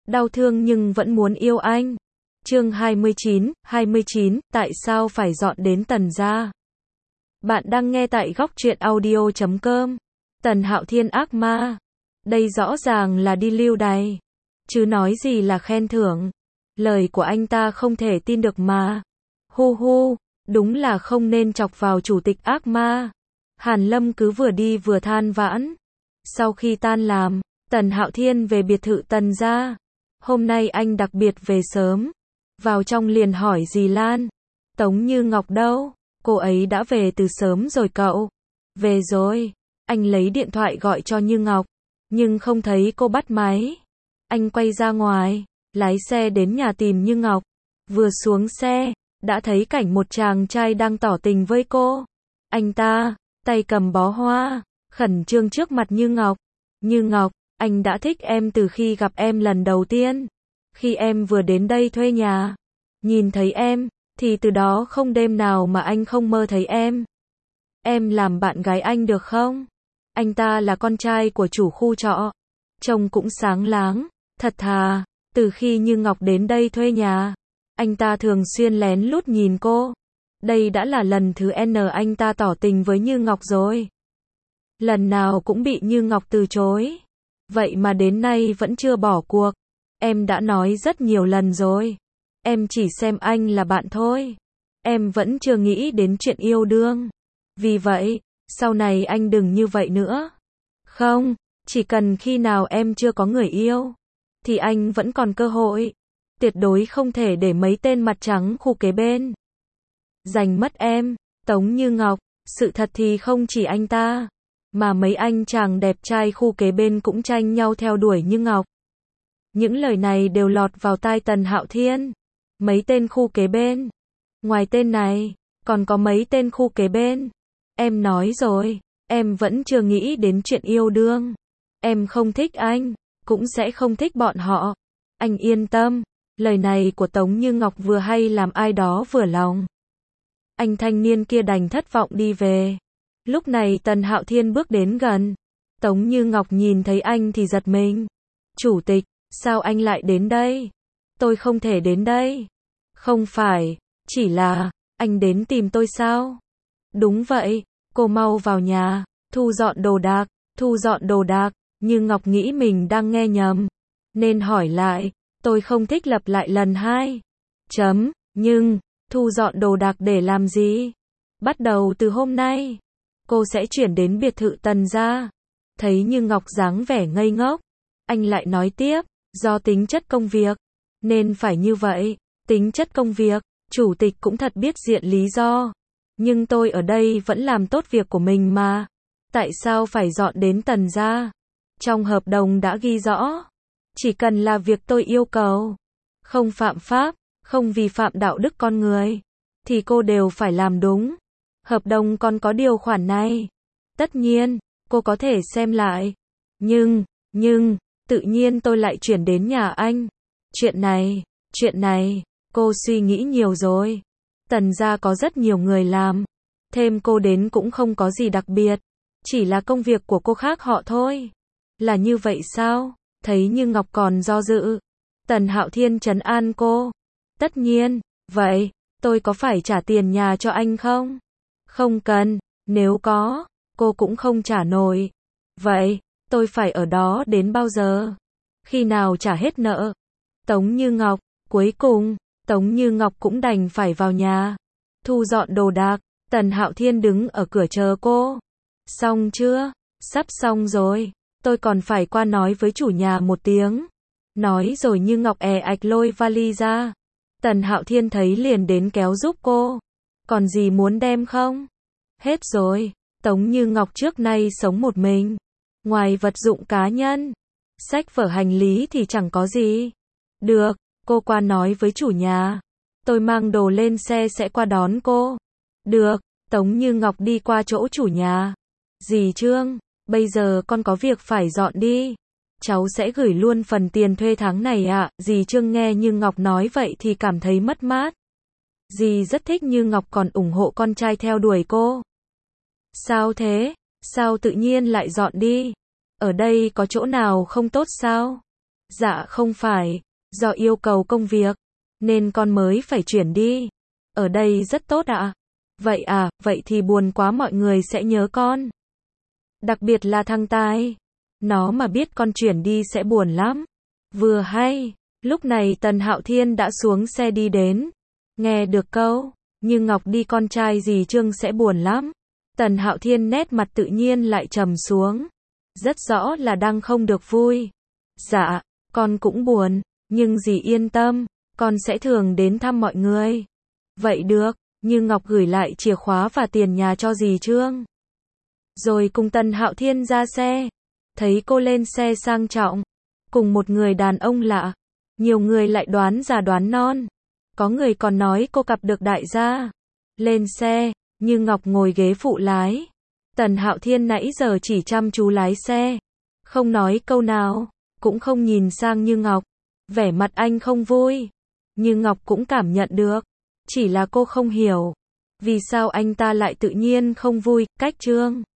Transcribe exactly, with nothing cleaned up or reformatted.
đau thương nhưng vẫn muốn yêu anh. Chương hai mươi chín, hai mươi chín, tại sao phải dọn đến Tần gia? Bạn đang nghe tại góc truyện audio chấm com. Tần Hạo Thiên ác ma. Đây rõ ràng là đi lưu đày. Chứ nói gì là khen thưởng. Lời của anh ta không thể tin được mà. Hu hu, đúng là không nên chọc vào chủ tịch ác ma. Hàn Lâm cứ vừa đi vừa than vãn. Sau khi tan làm, Tần Hạo Thiên về biệt thự Tần gia. Hôm nay anh đặc biệt về sớm. Vào trong liền hỏi dì Lan. Tống Như Ngọc đâu? Cô ấy đã về từ sớm rồi cậu. Về rồi. Anh lấy điện thoại gọi cho Như Ngọc. Nhưng không thấy cô bắt máy. Anh quay ra ngoài. Lái xe đến nhà tìm Như Ngọc. Vừa xuống xe, đã thấy cảnh một chàng trai đang tỏ tình với cô. Anh ta, tay cầm bó hoa, khẩn trương trước mặt Như Ngọc. Như Ngọc, anh đã thích em từ khi gặp em lần đầu tiên. Khi em vừa đến đây thuê nhà. Nhìn thấy em, thì từ đó không đêm nào mà anh không mơ thấy em. Em làm bạn gái anh được không? Anh ta là con trai của chủ khu trọ. Trông cũng sáng láng, thật thà. Từ khi Như Ngọc đến đây thuê nhà, anh ta thường xuyên lén lút nhìn cô. Đây đã là lần thứ N anh ta tỏ tình với Như Ngọc rồi. Lần nào cũng bị Như Ngọc từ chối. Vậy mà đến nay vẫn chưa bỏ cuộc. Em đã nói rất nhiều lần rồi. Em chỉ xem anh là bạn thôi. Em vẫn chưa nghĩ đến chuyện yêu đương. Vì vậy, sau này anh đừng như vậy nữa. Không, chỉ cần khi nào em chưa có người yêu, thì anh vẫn còn cơ hội. Tuyệt đối không thể để mấy tên mặt trắng khu kế bên giành mất em. Tống Như Ngọc, sự thật thì không chỉ anh ta, mà mấy anh chàng đẹp trai khu kế bên cũng tranh nhau theo đuổi Như Ngọc. Những lời này đều lọt vào tai Tần Hạo Thiên. Mấy tên khu kế bên. Ngoài tên này, còn có mấy tên khu kế bên. Em nói rồi, em vẫn chưa nghĩ đến chuyện yêu đương. Em không thích anh, cũng sẽ không thích bọn họ. Anh yên tâm. Lời này của Tống Như Ngọc vừa hay làm ai đó vừa lòng. Anh thanh niên kia đành thất vọng đi về. Lúc này Tần Hạo Thiên bước đến gần. Tống Như Ngọc nhìn thấy anh thì giật mình. Chủ tịch, sao anh lại đến đây? Tôi không thể đến đây. Không phải, chỉ là, anh đến tìm tôi sao? Đúng vậy, cô mau vào nhà, thu dọn đồ đạc, thu dọn đồ đạc. Như Ngọc nghĩ mình đang nghe nhầm, nên hỏi lại, tôi không thích lặp lại lần hai. Chấm, nhưng, thu dọn đồ đạc để làm gì? Bắt đầu từ hôm nay, cô sẽ chuyển đến biệt thự Tần gia. Thấy Như Ngọc dáng vẻ ngây ngốc, anh lại nói tiếp, do tính chất công việc, nên phải như vậy. Tính chất công việc, chủ tịch cũng thật biết diện lý do. Nhưng tôi ở đây vẫn làm tốt việc của mình mà. Tại sao phải dọn đến Tần gia? Trong hợp đồng đã ghi rõ, chỉ cần là việc tôi yêu cầu, không phạm pháp, không vi phạm đạo đức con người, thì cô đều phải làm đúng. Hợp đồng còn có điều khoản này. Tất nhiên, cô có thể xem lại. Nhưng, nhưng, tự nhiên tôi lại chuyển đến nhà anh. Chuyện này, chuyện này, cô suy nghĩ nhiều rồi. Tần gia có rất nhiều người làm. Thêm cô đến cũng không có gì đặc biệt. Chỉ là công việc của cô khác họ thôi. Là như vậy sao? Thấy Như Ngọc còn do dự, Tần Hạo Thiên trấn an cô. Tất nhiên, vậy, tôi có phải trả tiền nhà cho anh không? Không cần, nếu có, cô cũng không trả nổi. Vậy, tôi phải ở đó đến bao giờ? Khi nào trả hết nợ? Tống Như Ngọc, cuối cùng, Tống Như Ngọc cũng đành phải vào nhà, thu dọn đồ đạc. Tần Hạo Thiên đứng ở cửa chờ cô. Xong chưa? Sắp xong rồi. Tôi còn phải qua nói với chủ nhà một tiếng. Nói rồi Như Ngọc è ạch lôi vali ra. Tần Hạo Thiên thấy liền đến kéo giúp cô. Còn gì muốn đem không? Hết rồi. Tống Như Ngọc trước nay sống một mình. Ngoài vật dụng cá nhân, sách vở hành lý thì chẳng có gì. Được, cô qua nói với chủ nhà. Tôi mang đồ lên xe sẽ qua đón cô. Được, Tống Như Ngọc đi qua chỗ chủ nhà. Dì Trương, bây giờ con có việc phải dọn đi. Cháu sẽ gửi luôn phần tiền thuê tháng này ạ. À. Dì Trương nghe Như Ngọc nói vậy thì cảm thấy mất mát. Dì rất thích Như Ngọc còn ủng hộ con trai theo đuổi cô. Sao thế? Sao tự nhiên lại dọn đi? Ở đây có chỗ nào không tốt sao? Dạ không phải, do yêu cầu công việc, nên con mới phải chuyển đi. Ở đây rất tốt ạ. Vậy à, vậy thì buồn quá, mọi người sẽ nhớ con. Đặc biệt là thằng Tài. Nó mà biết con chuyển đi sẽ buồn lắm. Vừa hay, lúc này Tần Hạo Thiên đã xuống xe đi đến. Nghe được câu, như Ngọc đi con trai dì Trương sẽ buồn lắm. Tần Hạo Thiên nét mặt tự nhiên lại trầm xuống. Rất rõ là đang không được vui. Dạ, con cũng buồn, nhưng dì yên tâm, con sẽ thường đến thăm mọi người. Vậy được, Như Ngọc gửi lại chìa khóa và tiền nhà cho dì Trương. Rồi cùng Tần Hạo Thiên ra xe. Thấy cô lên xe sang trọng, cùng một người đàn ông lạ. Nhiều người lại đoán già đoán non. Có người còn nói cô gặp được đại gia. Lên xe, Như Ngọc ngồi ghế phụ lái. Tần Hạo Thiên nãy giờ chỉ chăm chú lái xe. Không nói câu nào, cũng không nhìn sang Như Ngọc. Vẻ mặt anh không vui. Như Ngọc cũng cảm nhận được. Chỉ là cô không hiểu. Vì sao anh ta lại tự nhiên không vui, cách Trương.